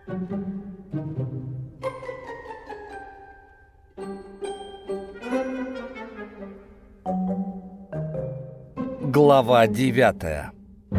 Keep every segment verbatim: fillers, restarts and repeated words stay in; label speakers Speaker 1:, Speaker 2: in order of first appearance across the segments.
Speaker 1: Глава девятая.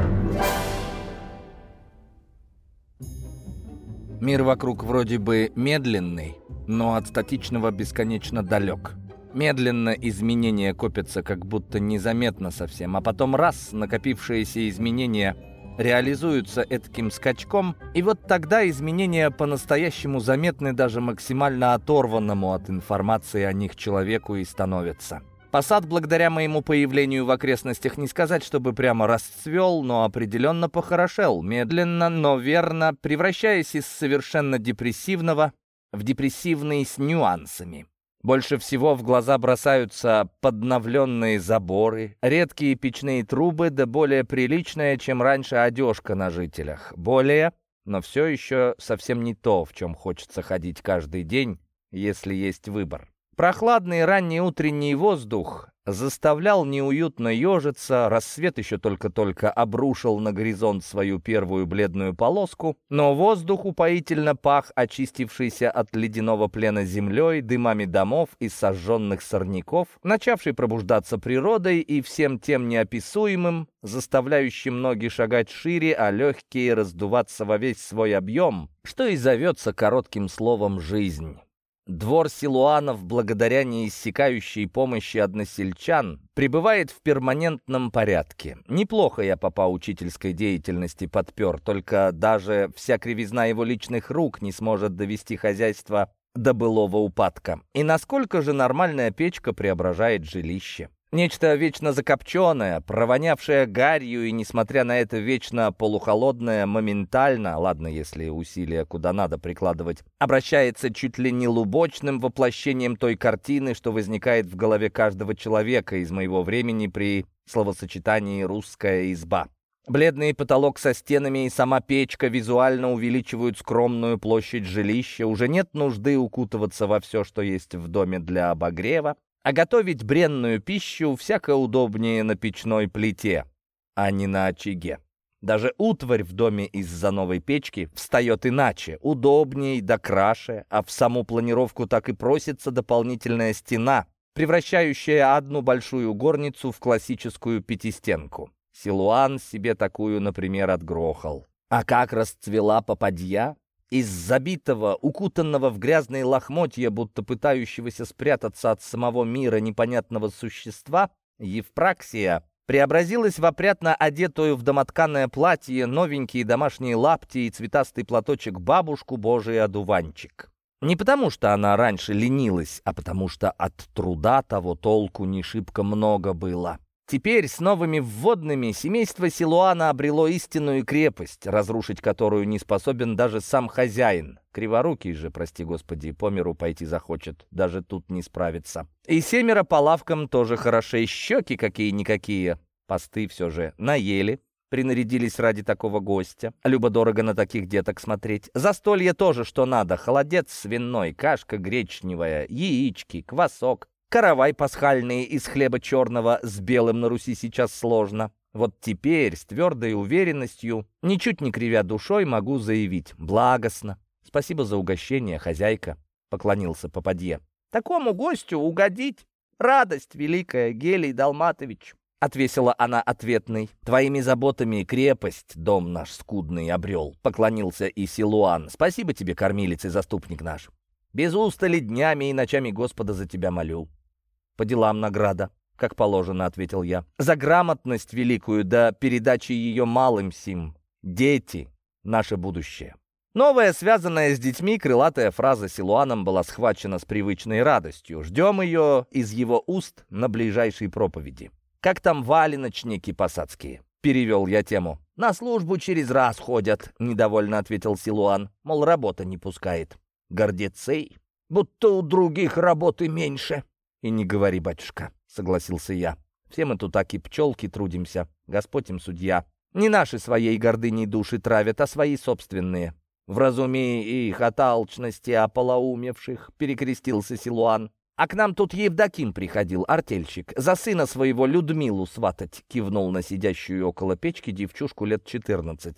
Speaker 1: Мир вокруг вроде бы медленный, но от статичного бесконечно далек. Медленно изменения копятся как будто незаметно совсем, а потом раз, накопившиеся изменения реализуются этаким скачком, и вот тогда изменения по-настоящему заметны даже максимально оторванному от информации о них человеку и становятся. Посад, благодаря моему появлению в окрестностях, не сказать, чтобы прямо расцвел, но определенно похорошел, медленно, но верно, превращаясь из совершенно депрессивного в депрессивный с нюансами. Больше всего в глаза бросаются подновленные заборы, редкие печные трубы, да более приличная, чем раньше, одежка на жителях. Более, но все еще совсем не то, в чем хочется ходить каждый день, если есть выбор. Прохладный ранний утренний воздух заставлял неуютно ежиться, рассвет еще только-только обрушил на горизонт свою первую бледную полоску, но воздух упоительно пах очистившийся от ледяного плена землей, дымами домов и сожженных сорняков, начавший пробуждаться природой и всем тем неописуемым, заставляющим ноги шагать шире, а легкие раздуваться во весь свой объем, что и зовется коротким словом «жизнь». Двор Силуанов, благодаря неиссякающей помощи односельчан, пребывает в перманентном порядке. Неплохо я попа учительской деятельности подпер, только даже вся кривизна его личных рук не сможет довести хозяйство до былого упадка. И насколько же нормальная печка преображает жилище? Нечто вечно закопченное, провонявшее гарью, и, несмотря на это вечно полухолодное, моментально, ладно, если усилия куда надо прикладывать, обращается чуть ли не лубочным воплощением той картины, что возникает в голове каждого человека из моего времени при словосочетании «русская изба». Бледный потолок со стенами и сама печка визуально увеличивают скромную площадь жилища, уже нет нужды укутываться во все, что есть в доме для обогрева, а готовить бренную пищу всяко удобнее на печной плите, а не на очаге. Даже утварь в доме из-за новой печки встает иначе, удобней да краше, а в саму планировку так и просится дополнительная стена, превращающая одну большую горницу в классическую пятистенку. Силуан себе такую, например, отгрохал. А как расцвела попадья! Из забитого, укутанного в грязные лохмотья, будто пытающегося спрятаться от самого мира непонятного существа, Евпраксия преобразилась в опрятно одетую в домотканое платье, новенькие домашние лапти и цветастый платочек бабушку Божий одуванчик. Не потому, что она раньше ленилась, а потому что от труда того толку не шибко много было. Теперь с новыми вводными семейство Силуана обрело истинную крепость, разрушить которую не способен даже сам хозяин. Криворукий же, прости господи, по миру пойти захочет, даже тут не справится. И семеро по лавкам тоже хороши, щеки какие-никакие. Посты все же наели, принарядились ради такого гостя. Любо-дорого на таких деток смотреть. Застолье тоже что надо, холодец свиной, кашка гречневая, яички, квасок. Каравай пасхальный из хлеба черного с белым на Руси сейчас сложно. Вот теперь с твердой уверенностью, ничуть не кривя душой, могу заявить: благостно. Спасибо за угощение, хозяйка, — поклонился попадье. Такому гостю угодить — радость великая, Гелий Далматович, — отвесила она ответный. Твоими заботами крепость дом наш скудный обрел, — поклонился и Силуан. Спасибо тебе, кормилец и заступник наш. Без устали днями и ночами Господа за тебя молю. По делам награда, как положено, — ответил я. За грамотность великую, да передачи ее малым сим. Дети — наше будущее. Новая, связанная с детьми, крылатая фраза Силуаном была схвачена с привычной радостью. Ждем ее из его уст на ближайшей проповеди. «Как там валеночники посадские?» — перевел я тему. «На службу через раз ходят», — недовольно ответил Силуан. Мол, работа не пускает. Гордецы, будто у других работы меньше. «И не говори, батюшка», — согласился я. «Все мы тут так и пчелки трудимся. Господь им судья. Не наши своей гордыней души травят, а свои собственные. Вразумей их от алчности ополоумевших», — перекрестился Силуан. «А к нам тут Евдоким приходил, артельщик, за сына своего Людмилу сватать», — кивнул на сидящую около печки девчушку лет четырнадцати.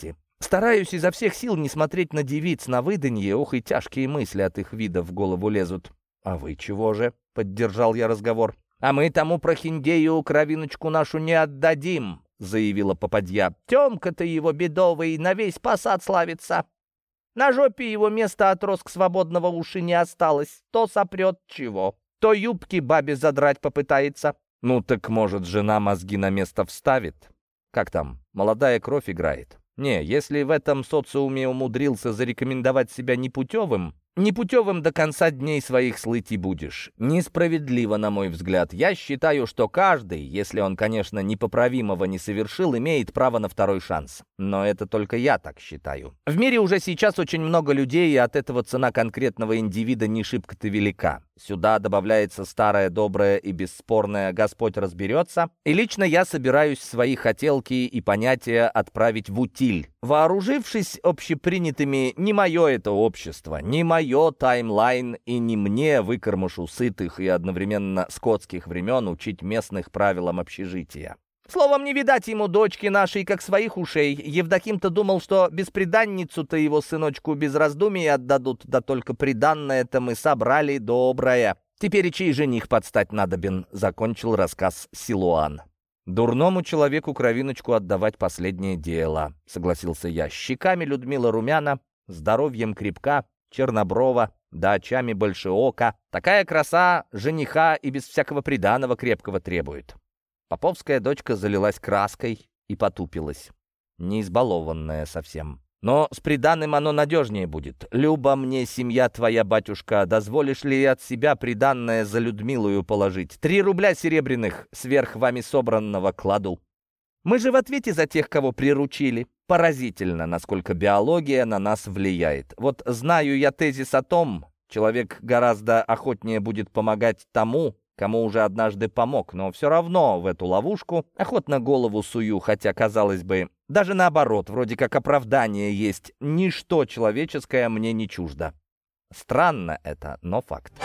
Speaker 1: Стараюсь изо всех сил не смотреть на девиц на выданье, ох и тяжкие мысли от их вида в голову лезут. «А вы чего же?» — поддержал я разговор. «А мы тому прохиндею кровиночку нашу не отдадим», — заявила попадья. «Темка-то его бедовый на весь посад славится. На жопе его места от роск свободного уши не осталось. То сопрет чего, то юбки бабе задрать попытается». «Ну так, может, жена мозги на место вставит? Как там, молодая кровь играет?» Не, если в этом социуме умудрился зарекомендовать себя непутевым, непутевым до конца дней своих слыть и будешь. Несправедливо, на мой взгляд. Я считаю, что каждый, если он, конечно, непоправимого не совершил, имеет право на второй шанс. Но это только я так считаю. В мире уже сейчас очень много людей, и от этого цена конкретного индивида не шибко-то велика. Сюда добавляется старое, доброе и бесспорное «Господь разберется», и лично я собираюсь свои хотелки и понятия отправить в утиль. Вооружившись общепринятыми «не мое это общество», «не мое таймлайн» и «не мне, выкормышу сытых и одновременно скотских времен, учить местных правилам общежития». Словом, не видать ему дочки нашей, как своих ушей. Евдоким-то думал, что бесприданницу-то его сыночку без раздумий отдадут, да только приданное-то мы собрали доброе. Теперь и чей жених подстать надобен, закончил рассказ Силуан. «Дурному человеку кровиночку отдавать последнее дело», — согласился я. «Щеками Людмила румяна, здоровьем крепка, черноброва, да очами большеока. Такая краса жениха и без всякого приданого крепкого требует». Поповская дочка залилась краской и потупилась. Не избалованная совсем. «Но с приданым оно надежнее будет. Люба мне семья твоя, батюшка, дозволишь ли от себя приданное за Людмилую положить? Три рубля серебряных сверх вами собранного кладу». Мы же в ответе за тех, кого приручили. Поразительно, насколько биология на нас влияет. Вот знаю я тезис о том, человек гораздо охотнее будет помогать тому, кому уже однажды помог, но все равно в эту ловушку охотно голову сую, хотя, казалось бы, даже наоборот, вроде как оправдание есть. Ничто человеческое мне не чуждо. Странно это, но факт.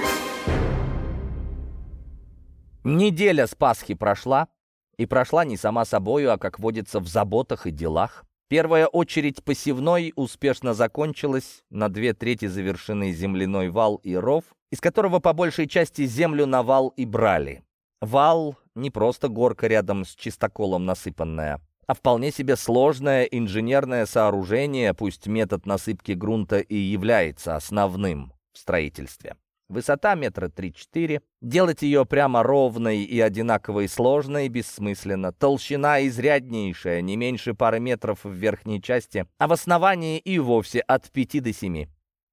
Speaker 1: Неделя с Пасхи прошла, и прошла не сама собою, а, как водится, в заботах и делах. Первая очередь посевной успешно закончилась, на две трети завершены земляной вал и ров, из которого по большей части землю на вал и брали. Вал — не просто горка рядом с чистоколом насыпанная, а вполне себе сложное инженерное сооружение, пусть метод насыпки грунта и является основным в строительстве. Высота метра три-четыре. Делать ее прямо ровной и одинаковой сложно и бессмысленно. Толщина изряднейшая, не меньше пары метров в верхней части, а в основании и вовсе от пяти до семи.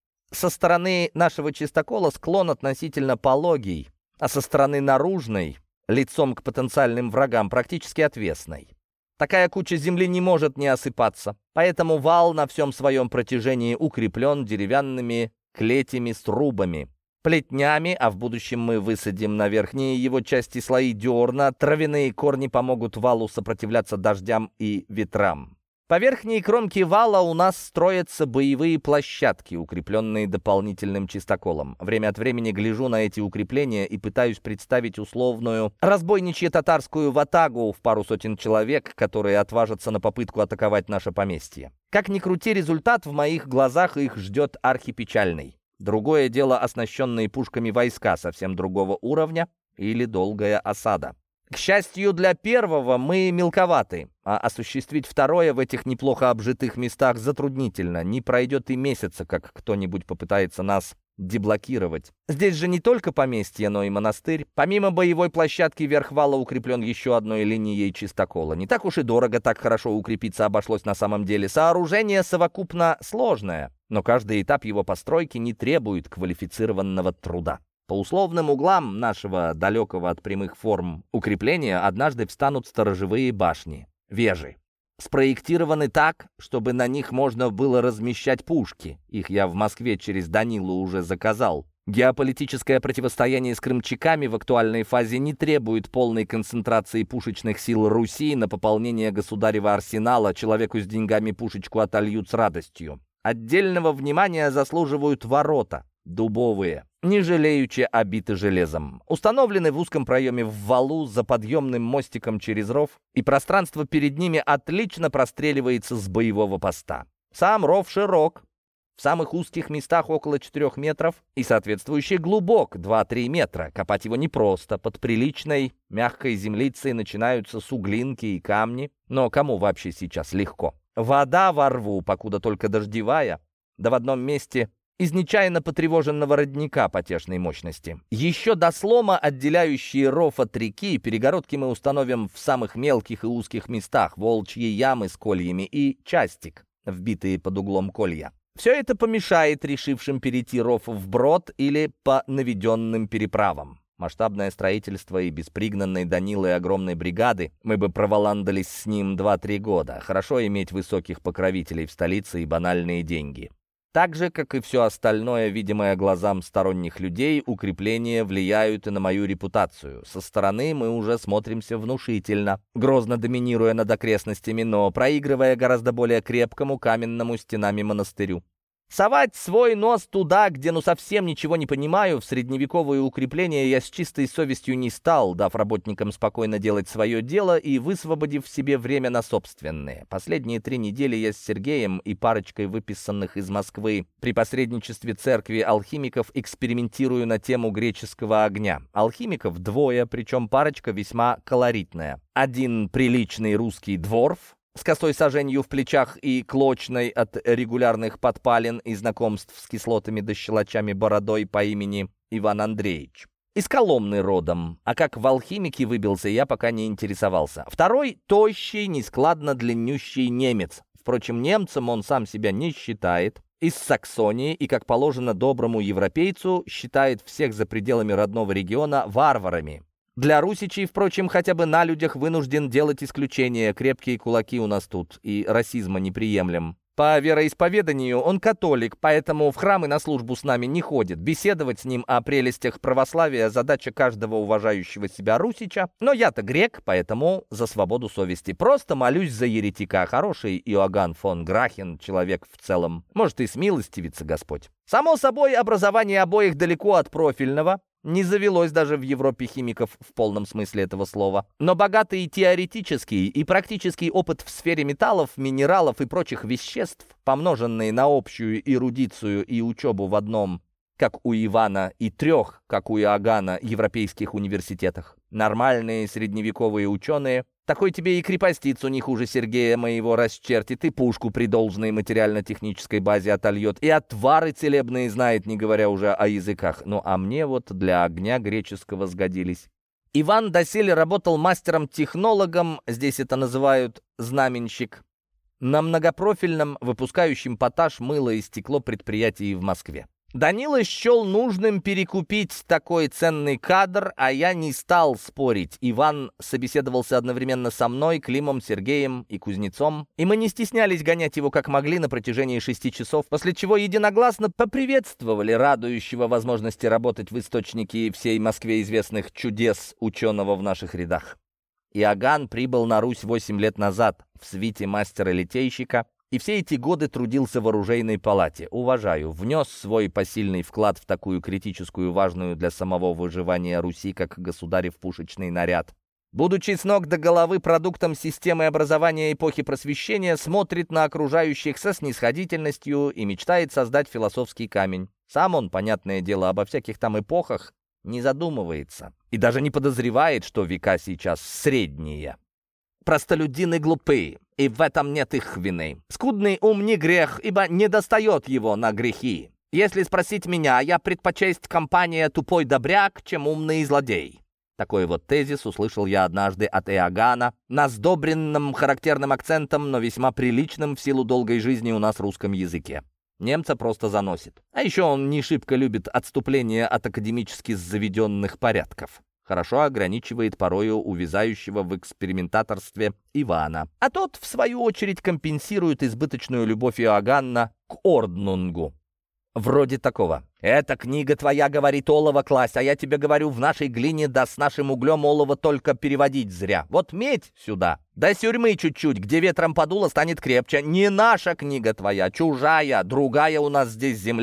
Speaker 1: Со стороны нашего чистокола склон относительно пологий, а со стороны наружной, лицом к потенциальным врагам, практически отвесной. Такая куча земли не может не осыпаться, поэтому вал на всем своем протяжении укреплен деревянными клетями-срубами, плетнями, а в будущем мы высадим на верхние его части слои дерна, травяные корни помогут валу сопротивляться дождям и ветрам. По верхней кромке вала у нас строятся боевые площадки, укрепленные дополнительным чистоколом. Время от времени гляжу на эти укрепления и пытаюсь представить условную разбойничье-татарскую ватагу в пару сотен человек, которые отважатся на попытку атаковать наше поместье. Как ни крути, результат в моих глазах их ждет архипечальный. Другое дело оснащенные пушками войска совсем другого уровня или долгая осада. К счастью для первого, мы мелковаты, а осуществить второе в этих неплохо обжитых местах затруднительно. Не пройдет и месяца, как кто-нибудь попытается нас деблокировать. Здесь же не только поместье, но и монастырь. Помимо боевой площадки, верх вала укреплен еще одной линией чистокола. Не так уж и дорого так хорошо укрепиться обошлось на самом деле. Сооружение совокупно сложное, но каждый этап его постройки не требует квалифицированного труда. По условным углам нашего далекого от прямых форм укрепления однажды встанут сторожевые башни, вежи. Спроектированы так, чтобы на них можно было размещать пушки. Их я в Москве через Данилу уже заказал. Геополитическое противостояние с крымчаками в актуальной фазе не требует полной концентрации пушечных сил Руси на пополнение государева арсенала. Человеку с деньгами пушечку отольют с радостью. Отдельного внимания заслуживают ворота. дубовые, не жалеючи обиты железом. Установлены в узком проеме в валу за подъемным мостиком через ров, и пространство перед ними отлично простреливается с боевого поста. Сам ров широк, в самых узких местах около четырёх метров и соответствующий глубок два-три метра. Копать его непросто, под приличной мягкой землицей начинаются суглинки и камни, но кому вообще сейчас легко? Вода во рву, покуда только дождевая, да в одном месте из нечаянно потревоженного родника потешной мощности. Еще до слома, отделяющие ров от реки, перегородки мы установим в самых мелких и узких местах, волчьи ямы с кольями и частик, вбитые под углом колья. Все это помешает решившим перейти ров вброд или по наведенным переправам. Масштабное строительство и без пригнанной Данилой огромной бригады мы бы проволандались с ним два-три года. Хорошо иметь высоких покровителей в столице и банальные деньги. Так же, как и все остальное, видимое глазам сторонних людей, укрепления влияют и на мою репутацию. Со стороны мы уже смотримся внушительно, грозно доминируя над окрестностями, но проигрывая гораздо более крепкому каменному стенами монастырю. Совать свой нос туда, где ну совсем ничего не понимаю, в средневековые укрепления я с чистой совестью не стал, дав работникам спокойно делать свое дело и высвободив себе время на собственные. Последние три недели я с Сергеем и парочкой выписанных из Москвы при посредничестве церкви алхимиков экспериментирую на тему греческого огня. Алхимиков двое, причем парочка весьма колоритная. Один приличный русский дворф, с косой саженью в плечах и клочной от регулярных подпалин и знакомств с кислотами да щелочами бородой по имени Иван Андреевич. Из Коломны родом, а как в алхимике выбился, я пока не интересовался. Второй — тощий, нескладно длиннющий немец. Впрочем, немцем он сам себя не считает. Из Саксонии и, как положено доброму европейцу, считает всех за пределами родного региона варварами. Для русичей, впрочем, хотя бы на людях вынужден делать исключение. Крепкие кулаки у нас тут, и расизма не приемлем. По вероисповеданию он католик, поэтому в храмы на службу с нами не ходит. Беседовать с ним о прелестях православия — задача каждого уважающего себя русича. Но я-то грек, поэтому за свободу совести. Просто молюсь за еретика. Хороший Иоганн фон Грахен, человек в целом. Может, и смилостивится Господь. Само собой, образование обоих далеко от профильного. Не завелось даже в Европе химиков в полном смысле этого слова. Но богатый теоретический и практический опыт в сфере металлов, минералов и прочих веществ, помноженные на общую эрудицию и учебу в одном, как у Ивана, и трех, как у Иоганна, европейских университетах. Нормальные средневековые ученые. Такой тебе и крепостицу не хуже Сергея моего расчертит, и пушку при должной материально-технической базе отольет, и отвары целебные знает, не говоря уже о языках. Ну а мне вот для огня греческого сгодились. Иван доселе работал мастером-технологом, здесь это называют знаменщик, на многопрофильном, выпускающем поташ, мыло и стекло предприятии в Москве. Данила счел нужным перекупить такой ценный кадр, а я не стал спорить. Иван собеседовался одновременно со мной, Климом, Сергеем и Кузнецом, и мы не стеснялись гонять его как могли на протяжении шести часов, после чего единогласно поприветствовали радующего возможности работать в источнике всей Москве известных чудес ученого в наших рядах. Иоганн прибыл на Русь восемь лет назад в свите мастера-литейщика, и все эти годы трудился в оружейной палате. Уважаю, внес свой посильный вклад в такую критическую, важную для самого выживания Руси, как государев пушечный наряд. Будучи с ног до головы продуктом системы образования эпохи Просвещения, смотрит на окружающих со снисходительностью и мечтает создать философский камень. Сам он, понятное дело, обо всяких там эпохах не задумывается и даже не подозревает, что века сейчас средние. Простолюдины глупые, и в этом нет их вины. Скудный ум не грех, ибо не достает его на грехи. Если спросить меня, я предпочесть компания тупой добряк, чем умный злодей. Такой вот тезис услышал я однажды от Иоганна на сдобренном характерным акцентом, но весьма приличном в силу долгой жизни у нас русском языке. Немца просто заносит. А еще он не шибко любит отступление от академически заведенных порядков. Хорошо ограничивает порою увязающего в экспериментаторстве Ивана. А тот, в свою очередь, компенсирует избыточную любовь Иоганна к орднунгу. Вроде такого. «Эта книга твоя, говорит, олово класть, а я тебе говорю, в нашей глине да с нашим углем олово только переводить зря. Вот медь сюда, да сюрьмы чуть-чуть, где ветром подуло, станет крепче. Не наша книга твоя, чужая, другая у нас здесь земля».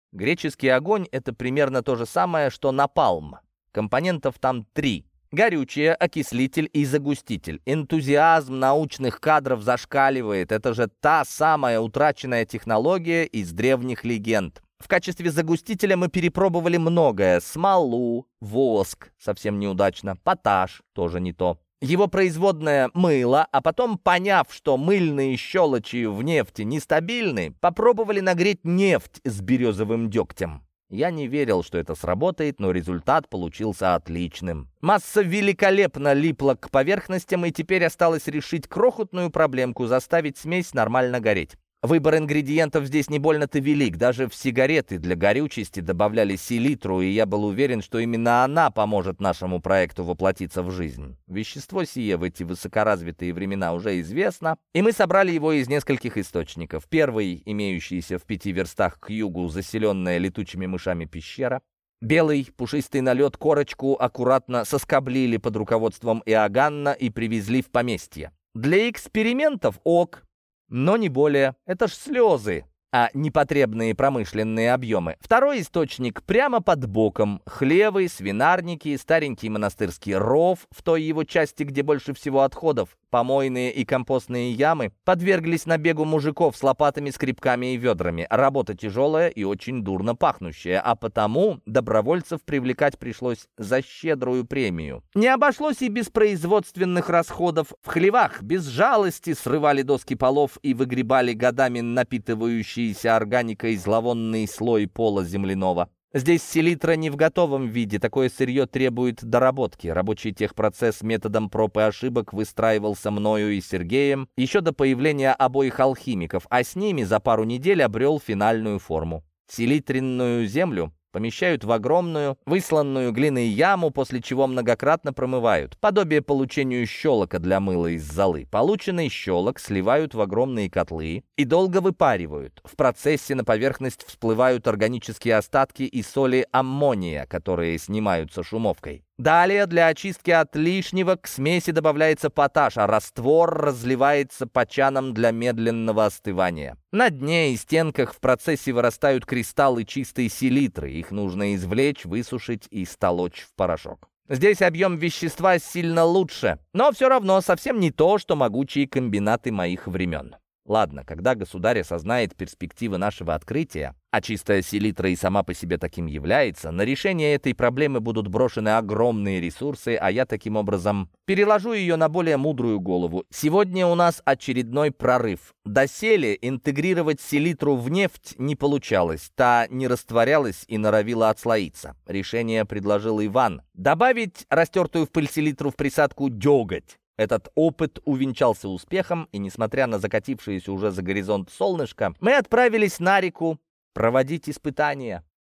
Speaker 1: Греческий огонь — это примерно то же самое, что напалм. Компонентов там три. Горючее, окислитель и загуститель. Энтузиазм научных кадров зашкаливает. Это же та самая утраченная технология из древних легенд. В качестве загустителя мы перепробовали многое. Смолу, воск, совсем неудачно, поташ, тоже не то. Его производное — мыло, а потом, поняв, что мыльные щелочи в нефти нестабильны, попробовали нагреть нефть с березовым дегтем. Я не верил, что это сработает, но результат получился отличным. Масса великолепно липла к поверхностям, и теперь осталось решить крохотную проблемку — заставить смесь нормально гореть. Выбор ингредиентов здесь не больно-то велик. Даже в сигареты для горючести добавляли селитру, и я был уверен, что именно она поможет нашему проекту воплотиться в жизнь. Вещество сие в эти высокоразвитые времена уже известно, и мы собрали его из нескольких источников. Первый, имеющийся в пяти верстах к югу, заселенная летучими мышами пещера. Белый пушистый налет корочку аккуратно соскоблили под руководством Иоганна и привезли в поместье. Для экспериментов ок, но не более. Это ж слезы, а непотребные промышленные объемы. Второй источник прямо под боком. Хлевы, свинарники, старенький монастырский ров в той его части, где больше всего отходов. Помойные и компостные ямы подверглись набегу мужиков с лопатами, скребками и ведрами. Работа тяжелая и очень дурно пахнущая, а потому добровольцев привлекать пришлось за щедрую премию. Не обошлось и без производственных расходов. В хлевах без жалости срывали доски полов и выгребали годами напитывающийся органикой зловонный слой пола земляного. Здесь селитра не в готовом виде, такое сырье требует доработки. Рабочий техпроцесс методом проб и ошибок выстраивался мною и Сергеем еще до появления обоих алхимиков, а с ними за пару недель обрел финальную форму. Селитренную землю помещают в огромную, высланную глиной яму, после чего многократно промывают. Подобие получению щелока для мыла из золы. Полученный щелок сливают в огромные котлы и долго выпаривают. В процессе на поверхность всплывают органические остатки и соли аммония, которые снимаются шумовкой. Далее для очистки от лишнего к смеси добавляется поташ, а раствор разливается по чанам для медленного остывания. На дне и стенках в процессе вырастают кристаллы чистой селитры. Их нужно извлечь, высушить и столочь в порошок. Здесь объем вещества сильно лучше, но все равно совсем не то, что могучие комбинаты моих времен. Ладно, когда государь осознает перспективы нашего открытия, а чистая селитра и сама по себе таким является, на решение этой проблемы будут брошены огромные ресурсы, а я таким образом переложу ее на более мудрую голову. Сегодня у нас очередной прорыв. Доселе интегрировать селитру в нефть не получалось, та не растворялась и норовила отслоиться. Решение предложил Иван. Добавить растертую в пыль селитру в присадку деготь. Этот опыт увенчался успехом, и, несмотря на закатившееся уже за горизонт солнышко, мы отправились на реку проводить испытания.